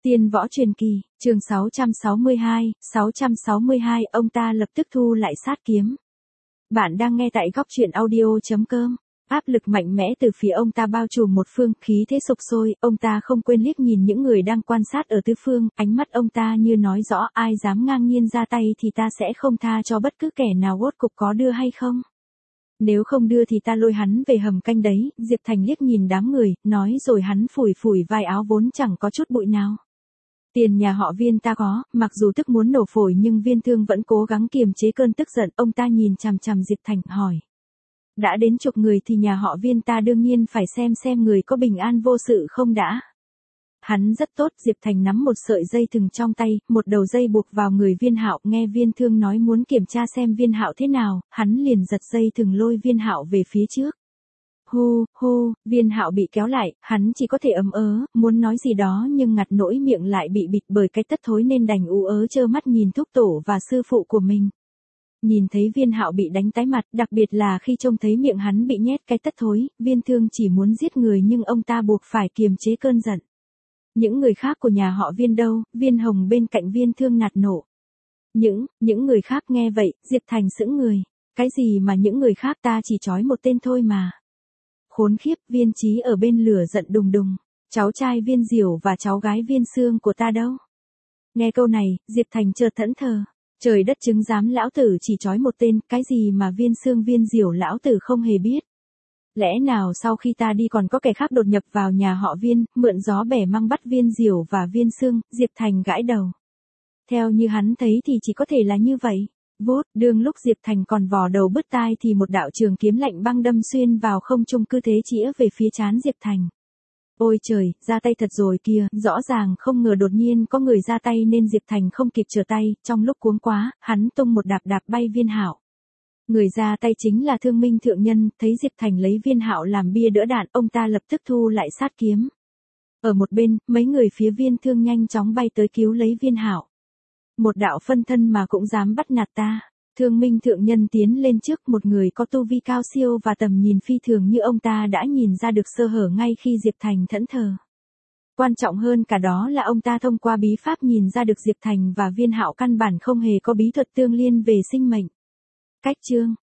Tiên võ truyền kỳ, chương 662, ông ta lập tức thu lại sát kiếm. Bạn đang nghe tại góc truyện audio.com. Áp lực mạnh mẽ từ phía ông ta bao trùm một phương, khí thế sục sôi, ông ta không quên liếc nhìn những người đang quan sát ở tứ phương, ánh mắt ông ta như nói rõ ai dám ngang nhiên ra tay thì ta sẽ không tha cho bất cứ kẻ nào, rốt cục có đưa hay không. Nếu không đưa thì ta lôi hắn về hầm canh đấy. Diệp Thành liếc nhìn đám người, nói rồi hắn phủi phủi vai áo vốn chẳng có chút bụi nào. Tiền nhà họ Viên ta có, mặc dù tức muốn nổ phổi nhưng Viên Thương vẫn cố gắng kiềm chế cơn tức giận. Ông ta nhìn chằm chằm Diệp Thành hỏi. Đã đến chục người thì nhà họ Viên ta đương nhiên phải xem người có bình an vô sự không đã. Hắn rất tốt. Diệp Thành nắm một sợi dây thừng trong tay, một đầu dây buộc vào người Viên Hạo, nghe Viên Thương nói muốn kiểm tra xem Viên Hạo thế nào, hắn liền giật dây thừng lôi Viên Hạo về phía trước. Hu, Viên Hạo bị kéo lại, hắn chỉ có thể muốn nói gì đó nhưng ngặt nỗi miệng lại bị bịt bởi cái tất thối nên đành trơ mắt nhìn thúc tổ và sư phụ của mình. Nhìn thấy Viên Hạo bị đánh tái mặt, đặc biệt là khi trông thấy miệng hắn bị nhét cái tất thối, Viên Thương chỉ muốn giết người nhưng ông ta buộc phải kiềm chế cơn giận. Những người khác của nhà họ Viên đâu? Viên Hồng bên cạnh Viên Thương nạt nộ. Những người khác nghe vậy, Diệp Thành sững người. Cái gì mà những người khác, ta chỉ trói một tên thôi mà. Khốn khiếp. Viên Chí ở bên lửa giận đùng đùng. Cháu trai Viên Diểu và cháu gái Viên Sương của ta đâu? Nghe câu này, Diệp Thành chợt thẫn thờ. Trời đất chứng giám, lão tử chỉ trói một tên, cái gì mà Viên Sương Viên Diểu lão tử không hề biết. Lẽ nào sau khi ta đi còn có kẻ khác đột nhập vào nhà họ Viên, mượn gió bẻ măng bắt Viên Diểu và Viên Sương? Diệp Thành gãi đầu. Theo như hắn thấy thì chỉ có thể là như vậy. Đương lúc Diệp Thành còn vò đầu bứt tai thì một đạo trường kiếm lạnh băng đâm xuyên vào không trung, cứ thế chĩa về phía trán Diệp Thành. Ôi trời, ra tay thật rồi kìa, rõ ràng không ngờ đột nhiên có người ra tay nên Diệp Thành không kịp trở tay, trong lúc cuống quá, hắn tung một đạp bay Viên Hạo. Người ra tay chính là Thương Minh thượng nhân, thấy Diệp Thành lấy Viên Hạo làm bia đỡ đạn, ông ta lập tức thu lại sát kiếm. Ở một bên, mấy người phía Viên Thương nhanh chóng bay tới cứu lấy Viên Hạo. Một đạo phân thân mà cũng dám bắt nạt ta. Thương Minh thượng nhân tiến lên trước, một người có tu vi cao siêu và tầm nhìn phi thường như ông ta đã nhìn ra được sơ hở ngay khi Diệp Thành thẫn thờ. Quan trọng hơn cả đó là ông ta thông qua bí pháp nhìn ra được Diệp Thành và Viên Hạo căn bản không hề có bí thuật tương liên về sinh mệnh. Cách chương